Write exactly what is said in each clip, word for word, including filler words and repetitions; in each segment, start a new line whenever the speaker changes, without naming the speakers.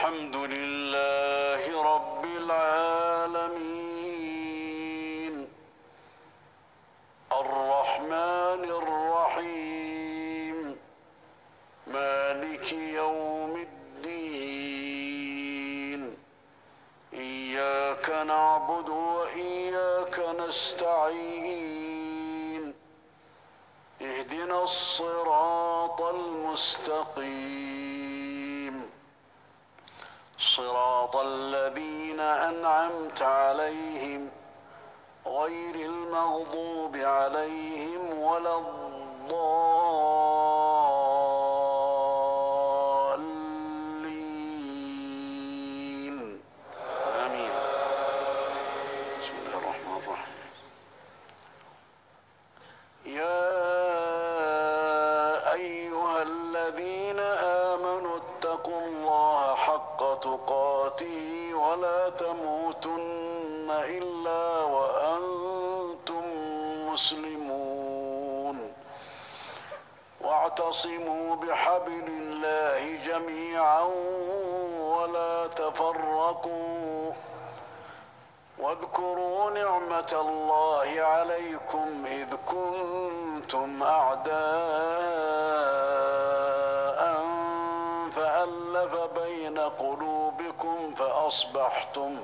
الحمد لله رب العالمين الرحمن الرحيم مالك يوم الدين إياك نعبد وإياك نستعين اهدنا الصراط المستقيم صراط الذين أنعمت عليهم غير المغضوب عليهم ولا الضالين آمين. بسم الله الرحمن الرحيم. يا أيها الذين آمنوا اتقوا الله حق تقاته ولا تموتن إلا وأنتم مسلمون واعتصموا بحبل الله جميعا ولا تفرقوا واذكروا نعمة الله عليكم إذ كنتم أعداء فألف بين قلوبكم فأصبحتم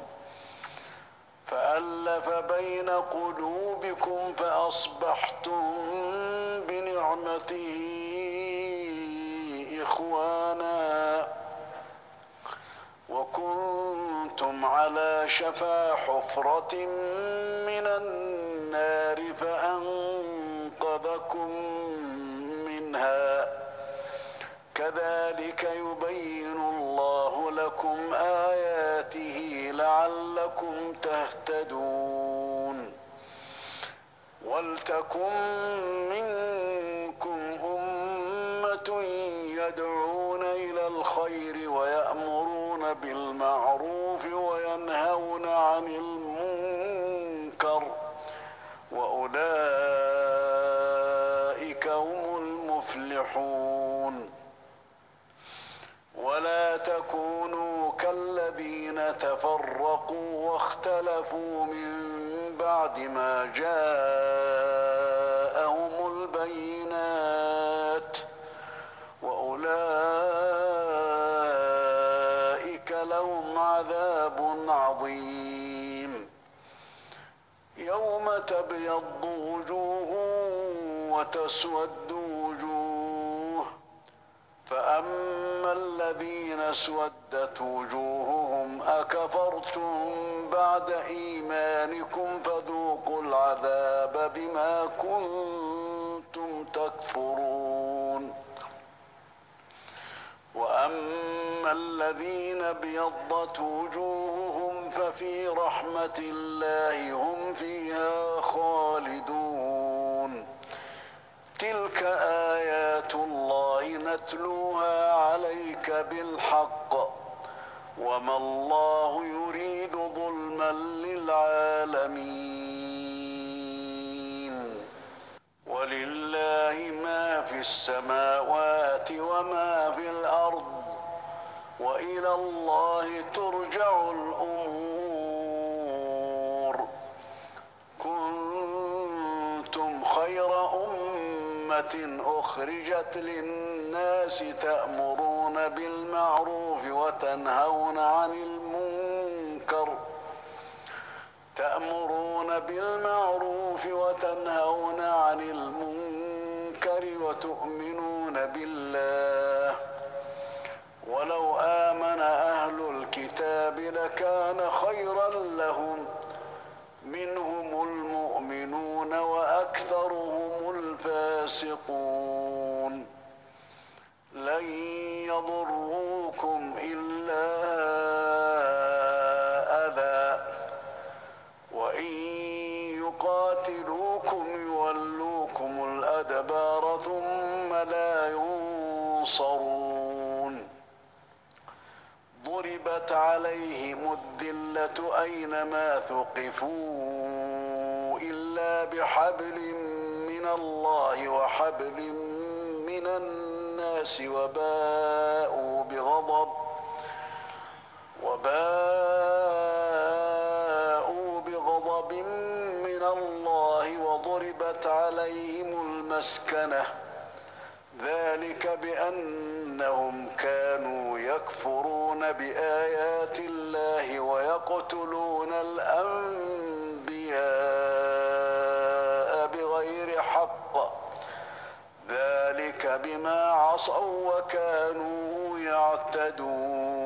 فألف بين قلوبكم فأصبحتم بنعمته إخوانا وكنتم على شفا حفرة من النار فأنقذكم منها كذلك يبين الله لكم آياته لعلكم تهتدون ولتكن منكم أمة يدعون إلى الخير ويأمرون بالمعروف وينهون عن المنكر وأولئك هم المفلحون ولا تكونوا كالذين تفرقوا واختلفوا من بعد ما جاءهم البينات وأولئك لهم عذاب عظيم يوم تبيض وجوه وتسود وجوه فأما الذين اسودت وجوههم أكفرتم بعد إيمانكم فذوقوا العذاب بما كنتم تكفرون وأما الذين ابيضت وجوههم ففي رحمة الله هم فيها خالدون تلك آيات الله نتلوها عليك بالحق وما الله يريد ظلما للعالمين ولله ما في السماوات وما في الأرض وإلى الله ترجع الأمور كنتم خير أمة أخرجت للناس تأمرون بالمعروف وتنهون عن المنكر تأمرون بالمعروف وتنهون عن المنكر وتؤمنون بالله ولو آمن أهل الكتاب لكان خيرا لهم منهم المؤمنون وأكثرهم الفاسقون لن يضروكم إلا أذى وإن يقاتلوكم يولوكم الأدبار ثم لا ينصرون ضربت عليهم الذلة أينما ثقفوا إلا بحبل من الله وحبل من الناس وباءوا بغضب مسكنه ذلك بأنهم كانوا يكفرون بآيات الله ويقتلون الأنبياء بغير حق ذلك بما عصوا وكانوا يعتدون